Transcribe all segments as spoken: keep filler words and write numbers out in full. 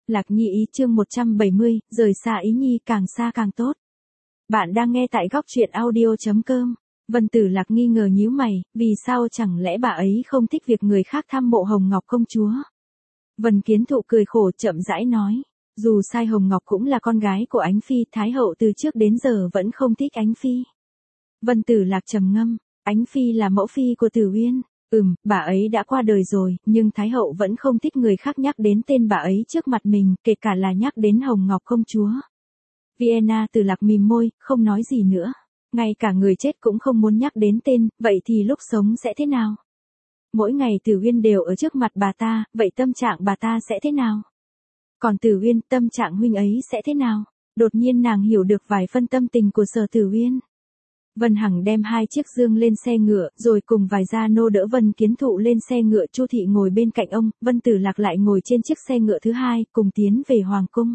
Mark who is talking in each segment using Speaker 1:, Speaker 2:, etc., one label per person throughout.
Speaker 1: Lạc Nhi ý chương một trăm bảy mươi, rời xa ý nhi càng xa càng tốt. Bạn đang nghe tại góc truyện audio chấm com. Vân Tử Lạc nghi ngờ nhíu mày, vì sao chẳng lẽ bà ấy không thích việc người khác thăm mộ Hồng Ngọc công chúa? Vân Kiến Thụ cười khổ chậm rãi nói, dù sai Hồng Ngọc cũng là con gái của Ánh Phi, Thái hậu từ trước đến giờ vẫn không thích Ánh Phi. Vân Tử Lạc trầm ngâm, Ánh Phi là mẫu phi của Tử Uyên. Ừm, bà ấy đã qua đời rồi, nhưng Thái hậu vẫn không thích người khác nhắc đến tên bà ấy trước mặt mình, kể cả là nhắc đến Hồng Ngọc công chúa. Vienna Tử Lạc mím môi, không nói gì nữa. Ngay cả người chết cũng không muốn nhắc đến tên, vậy thì lúc sống sẽ thế nào? Mỗi ngày Tử Uyên đều ở trước mặt bà ta, vậy tâm trạng bà ta sẽ thế nào? Còn Tử Uyên, tâm trạng huynh ấy sẽ thế nào? Đột nhiên nàng hiểu được vài phân tâm tình của Sở Tử Uyên. Vân Hằng đem hai chiếc dương lên xe ngựa, rồi cùng vài gia nô đỡ Vân Kiến Thụ lên xe ngựa, Chu thị ngồi bên cạnh ông, Vân Tử Lạc lại ngồi trên chiếc xe ngựa thứ hai, cùng tiến về hoàng cung.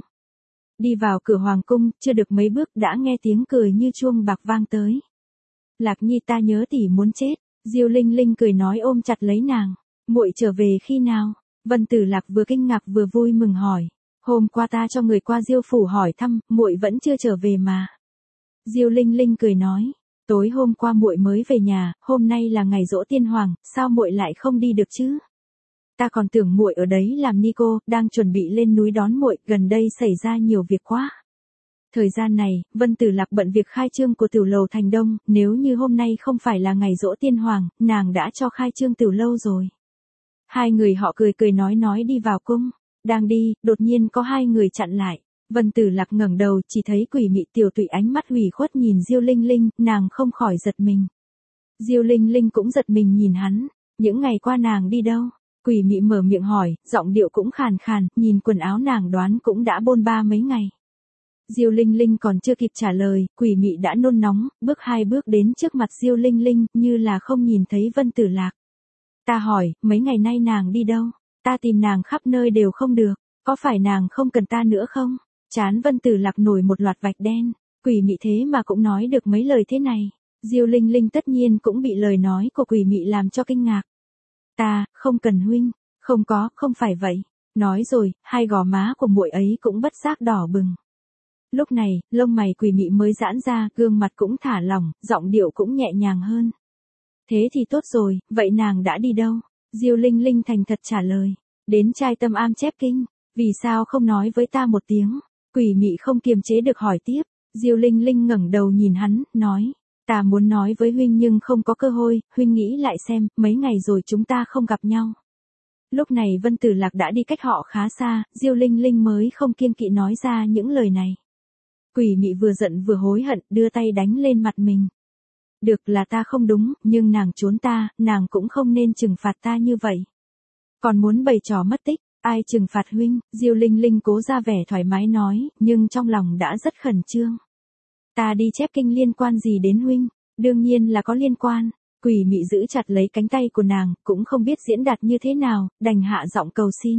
Speaker 1: Đi vào cửa hoàng cung, chưa được mấy bước đã nghe tiếng cười như chuông bạc vang tới. Lạc Nhi, ta nhớ tỷ muốn chết. Diêu Linh Linh cười nói ôm chặt lấy nàng. Muội trở về khi nào? Vân Tử Lạc vừa kinh ngạc vừa vui mừng hỏi. Hôm qua ta cho người qua Diêu phủ hỏi thăm, muội vẫn chưa trở về mà. Diêu Linh Linh cười nói. Tối hôm qua muội mới về nhà, hôm nay là ngày giỗ tiên hoàng, sao muội lại không đi được chứ? Ta còn tưởng muội ở đấy làm ni cô, đang chuẩn bị lên núi đón muội, gần đây xảy ra nhiều việc quá. Thời gian này, Vân Tử Lạc bận việc khai trương của tiểu lầu Thành Đông, nếu như hôm nay không phải là ngày giỗ tiên hoàng, nàng đã cho khai trương tiểu lâu rồi. Hai người họ cười cười nói nói đi vào cung, đang đi, đột nhiên có hai người chặn lại. Vân Tử Lạc ngẩng đầu, chỉ thấy Quỷ Mị tiểu tụy ánh mắt ủy khuất nhìn Diêu Linh Linh, nàng không khỏi giật mình. Diêu Linh Linh cũng giật mình nhìn hắn, những ngày qua nàng đi đâu? Quỷ Mị mở miệng hỏi, giọng điệu cũng khàn khàn, nhìn quần áo nàng đoán cũng đã bôn ba mấy ngày. Diêu Linh Linh còn chưa kịp trả lời, Quỷ Mị đã nôn nóng, bước hai bước đến trước mặt Diêu Linh Linh, như là không nhìn thấy Vân Tử Lạc. Ta hỏi, mấy ngày nay nàng đi đâu? Ta tìm nàng khắp nơi đều không được, có phải nàng không cần ta nữa không? Chán Vân Tử Lạc nổi một loạt vạch đen, Quỷ Mị thế mà cũng nói được mấy lời thế này. Diêu Linh Linh tất nhiên cũng bị lời nói của Quỷ Mị làm cho kinh ngạc. Ta, không cần huynh, không có, không phải vậy. Nói rồi, hai gò má của muội ấy cũng bất giác đỏ bừng. Lúc này, lông mày Quỷ Mị mới giãn ra, gương mặt cũng thả lỏng, giọng điệu cũng nhẹ nhàng hơn. Thế thì tốt rồi, vậy nàng đã đi đâu? Diêu Linh Linh thành thật trả lời. Đến Trai Tâm Am chép kinh, vì sao không nói với ta một tiếng? Quỷ Mị không kiềm chế được hỏi tiếp. Diêu Linh Linh ngẩng đầu nhìn hắn, nói. Ta muốn nói với huynh nhưng không có cơ hội, huynh nghĩ lại xem, mấy ngày rồi chúng ta không gặp nhau. Lúc này Vân Tử Lạc đã đi cách họ khá xa, Diêu Linh Linh mới không kiêng kỵ nói ra những lời này. Quỷ Mị vừa giận vừa hối hận, đưa tay đánh lên mặt mình. Được là ta không đúng, nhưng nàng trốn ta, nàng cũng không nên trừng phạt ta như vậy. Còn muốn bày trò mất tích, ai trừng phạt huynh? Diêu Linh Linh cố ra vẻ thoải mái nói, nhưng trong lòng đã rất khẩn trương. Ta đi chép kinh liên quan gì đến huynh? Đương nhiên là có liên quan. Quỷ Mị giữ chặt lấy cánh tay của nàng, cũng không biết diễn đạt như thế nào, đành hạ giọng cầu xin.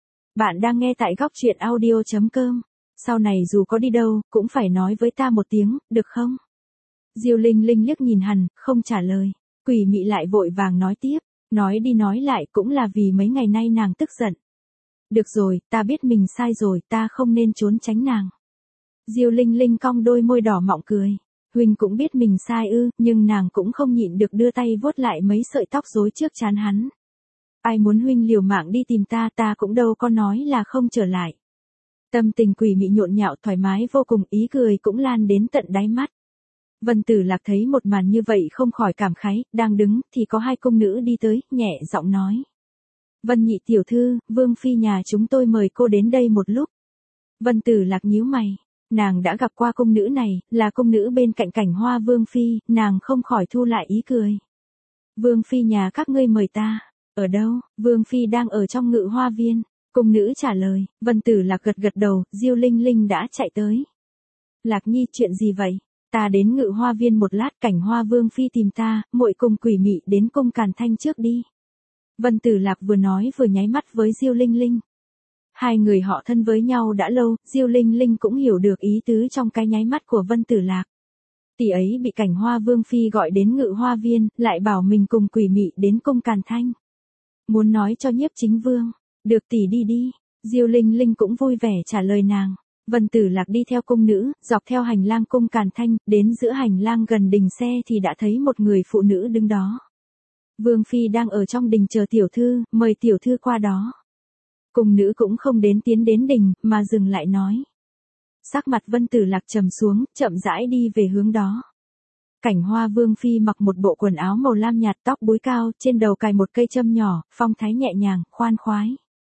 Speaker 1: Bạn đang nghe tại góc truyện audio chấm com. Sau này dù có đi đâu, cũng phải nói với ta một tiếng, được không? Diêu Linh Linh liếc nhìn hắn, không trả lời. Quỷ Mị lại vội vàng nói tiếp, nói đi nói lại cũng là vì mấy ngày nay nàng tức giận. Được rồi, ta biết mình sai rồi, ta không nên trốn tránh nàng. Diêu Linh Linh cong đôi môi đỏ mọng cười. Huynh cũng biết mình sai ư, nhưng nàng cũng không nhịn được đưa tay vuốt lại mấy sợi tóc rối trước trán hắn. Ai muốn huynh liều mạng đi tìm ta, ta cũng đâu có nói là không trở lại. Tâm tình Quỷ Mị nhộn nhạo thoải mái vô cùng, ý cười cũng lan đến tận đáy mắt. Vân Tử Lạc thấy một màn như vậy không khỏi cảm khái, đang đứng thì có hai cung nữ đi tới, nhẹ giọng nói. Vân nhị tiểu thư, Vương phi nhà chúng tôi mời cô đến đây một lúc. Vân Tử Lạc nhíu mày, nàng đã gặp qua cung nữ này, là cung nữ bên cạnh Cảnh Hoa Vương phi, nàng không khỏi thu lại ý cười. Vương phi nhà các ngươi mời ta, ở đâu? Vương phi đang ở trong Ngự Hoa viên. Cung nữ trả lời. Vân Tử Lạc gật gật đầu, Diêu Linh Linh đã chạy tới. Lạc Nhi, chuyện gì vậy? Ta đến Ngự Hoa viên một lát, Cảnh Hoa Vương phi tìm ta, muội cùng Quỷ Mị đến cung Càn Thanh trước đi. Vân Tử Lạc vừa nói vừa nháy mắt với Diêu Linh Linh. Hai người họ thân với nhau đã lâu, Diêu Linh Linh cũng hiểu được ý tứ trong cái nháy mắt của Vân Tử Lạc. Tỷ ấy bị Cảnh Hoa Vương phi gọi đến Ngự Hoa viên, lại bảo mình cùng Quỷ Mị đến cung Càn Thanh. Muốn nói cho Nhiếp Chính Vương, được tỷ đi đi. Diêu Linh Linh cũng vui vẻ trả lời nàng. Vân Tử Lạc đi theo cung nữ, dọc theo hành lang cung Càn Thanh, đến giữa hành lang gần đình xe thì đã thấy một người phụ nữ đứng đó. Vương phi đang ở trong đình chờ tiểu thư, mời tiểu thư qua đó. Cung nữ cũng không đến tiến đến đình, mà dừng lại nói. Sắc mặt Vân Tử Lạc trầm xuống, chậm rãi đi về hướng đó. Cảnh Hoa Vương phi mặc một bộ quần áo màu lam nhạt, tóc búi cao, trên đầu cài một cây châm nhỏ, phong thái nhẹ nhàng, khoan khoái.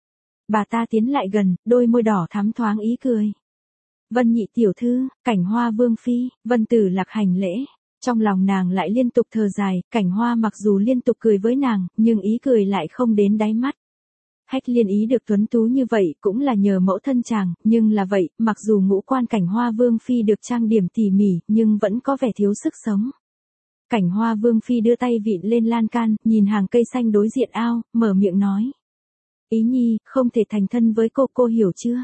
Speaker 1: Bà ta tiến lại gần, đôi môi đỏ thắm thoáng ý cười. Vân nhị tiểu thư, Cảnh Hoa Vương phi. Vân Tử Lạc hành lễ. Trong lòng nàng lại liên tục thở dài, Cảnh Hoa mặc dù liên tục cười với nàng, nhưng ý cười lại không đến đáy mắt. Hách Liên Ý được tuấn tú như vậy cũng là nhờ mẫu thân chàng, nhưng là vậy, mặc dù ngũ quan Cảnh Hoa Vương phi được trang điểm tỉ mỉ, nhưng vẫn có vẻ thiếu sức sống. Cảnh Hoa Vương phi đưa tay vịn lên lan can, nhìn hàng cây xanh đối diện ao, mở miệng nói. Ý nhi, không thể thành thân với cô, cô hiểu chưa?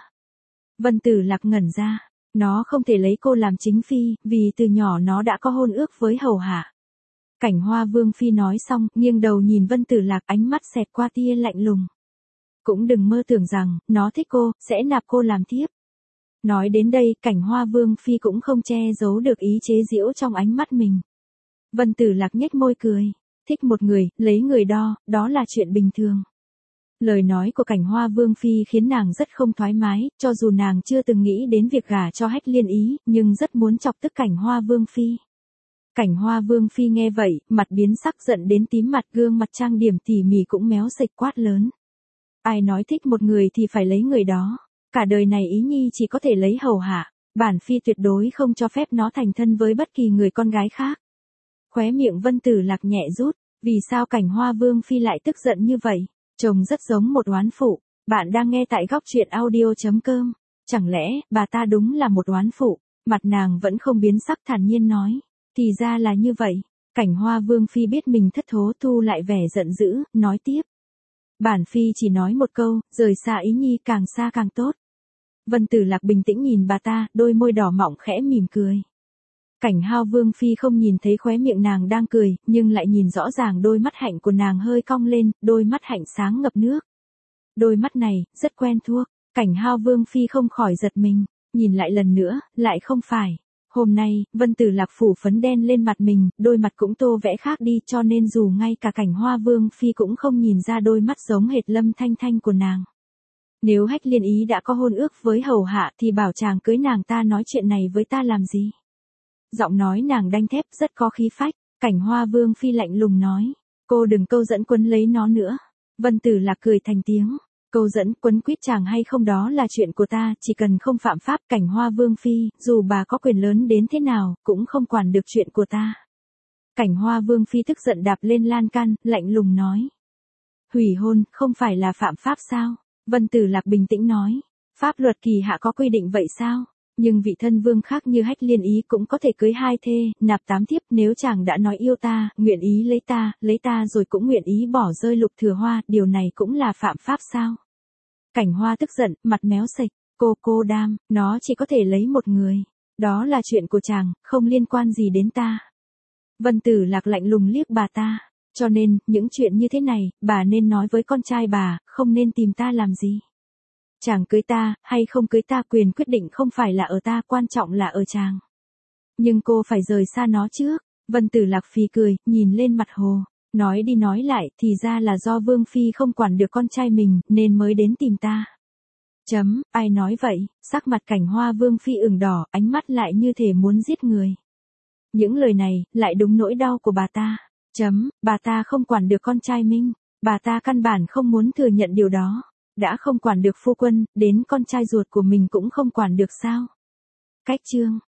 Speaker 1: Vân Tử Lạc ngẩn ra, nó không thể lấy cô làm chính phi, vì từ nhỏ nó đã có hôn ước với hầu hạ. Cảnh Hoa Vương phi nói xong, nghiêng đầu nhìn Vân Tử Lạc, ánh mắt xẹt qua tia lạnh lùng. Cũng đừng mơ tưởng rằng, nó thích cô, sẽ nạp cô làm thiếp. Nói đến đây, Cảnh Hoa Vương phi cũng không che giấu được ý chế giễu trong ánh mắt mình. Vân Tử Lạc nhếch môi cười, thích một người, lấy người đo, đó là chuyện bình thường. Lời nói của Cảnh Hoa Vương phi khiến nàng rất không thoải mái, cho dù nàng chưa từng nghĩ đến việc gả cho Hách Liên Ý, nhưng rất muốn chọc tức Cảnh Hoa Vương phi. Cảnh Hoa Vương phi nghe vậy, mặt biến sắc giận đến tím mặt, gương mặt trang điểm tỉ mỉ cũng méo sạch, quát lớn. Ai nói thích một người thì phải lấy người đó, cả đời này Ý nhi chỉ có thể lấy hầu hạ, bản phi tuyệt đối không cho phép nó thành thân với bất kỳ người con gái khác. Khóe miệng Vân Tử Lạc nhẹ rút, vì sao Cảnh Hoa Vương phi lại tức giận như vậy? Trông rất giống một oán phụ. Bạn đang nghe tại góc truyện audio chấm com. Chẳng lẽ, bà ta đúng là một oán phụ? Mặt nàng vẫn không biến sắc, thản nhiên nói. Thì ra là như vậy. Cảnh Hoa Vương phi biết mình thất thố, thu lại vẻ giận dữ, nói tiếp. Bản phi chỉ nói một câu, rời xa Ý nhi, càng xa càng tốt. Vân Tử Lạc bình tĩnh nhìn bà ta, đôi môi đỏ mọng khẽ mỉm cười. Cảnh Hao Vương phi không nhìn thấy khóe miệng nàng đang cười, nhưng lại nhìn rõ ràng đôi mắt hạnh của nàng hơi cong lên, đôi mắt hạnh sáng ngập nước. Đôi mắt này, rất quen thuộc. Cảnh Hao Vương phi không khỏi giật mình, nhìn lại lần nữa, lại không phải. Hôm nay, Vân Tử Lạc phủ phấn đen lên mặt mình, đôi mặt cũng tô vẽ khác đi, cho nên dù ngay cả Cảnh Hoa Vương phi cũng không nhìn ra đôi mắt giống hệt Lâm Thanh Thanh của nàng. Nếu Hách Liên Ý đã có hôn ước với hầu hạ thì bảo chàng cưới nàng ta nói chuyện này với ta làm gì? Giọng nói nàng đanh thép, rất có khí phách. Cảnh Hoa Vương phi lạnh lùng nói. Cô đừng câu dẫn quấn lấy nó nữa. Vân Tử Lạc cười thành tiếng. Câu dẫn quấn quýt chàng hay không đó là chuyện của ta, chỉ cần không phạm pháp. Cảnh Hoa Vương phi, dù bà có quyền lớn đến thế nào, cũng không quản được chuyện của ta. Cảnh Hoa Vương phi tức giận đạp lên lan can, lạnh lùng nói. Hủy hôn, không phải là phạm pháp sao? Vân Tử Lạc bình tĩnh nói. Pháp luật kỳ hạ có quy định vậy sao? Nhưng vị thân vương khác như Hách Liên Ý cũng có thể cưới hai thê, nạp tám thiếp. Nếu chàng đã nói yêu ta, nguyện ý lấy ta, lấy ta rồi cũng nguyện ý bỏ rơi Lục Thừa Hoa, điều này cũng là phạm pháp sao? Cảnh Hoa tức giận, mặt méo sạch, cô cô đam, nó chỉ có thể lấy một người. Đó là chuyện của chàng, không liên quan gì đến ta. Vân Tử Lạc lạnh lùng liếc bà ta, cho nên, những chuyện như thế này, bà nên nói với con trai bà, không nên tìm ta làm gì. Chàng cưới ta, hay không cưới ta, quyền quyết định không phải là ở ta, quan trọng là ở chàng. Nhưng cô phải rời xa nó trước. Vân Tử Lạc phì cười, nhìn lên mặt hồ. Nói đi nói lại, thì ra là do Vương phi không quản được con trai mình, nên mới đến tìm ta. Chấm, ai nói vậy? Sắc mặt Cảnh Hoa Vương phi ửng đỏ, ánh mắt lại như thể muốn giết người. Những lời này, lại đúng nỗi đau của bà ta. Chấm, bà ta không quản được con trai mình. Bà ta căn bản không muốn thừa nhận điều đó. Đã không quản được phu quân, đến con trai ruột của mình cũng không quản được sao? Cách chương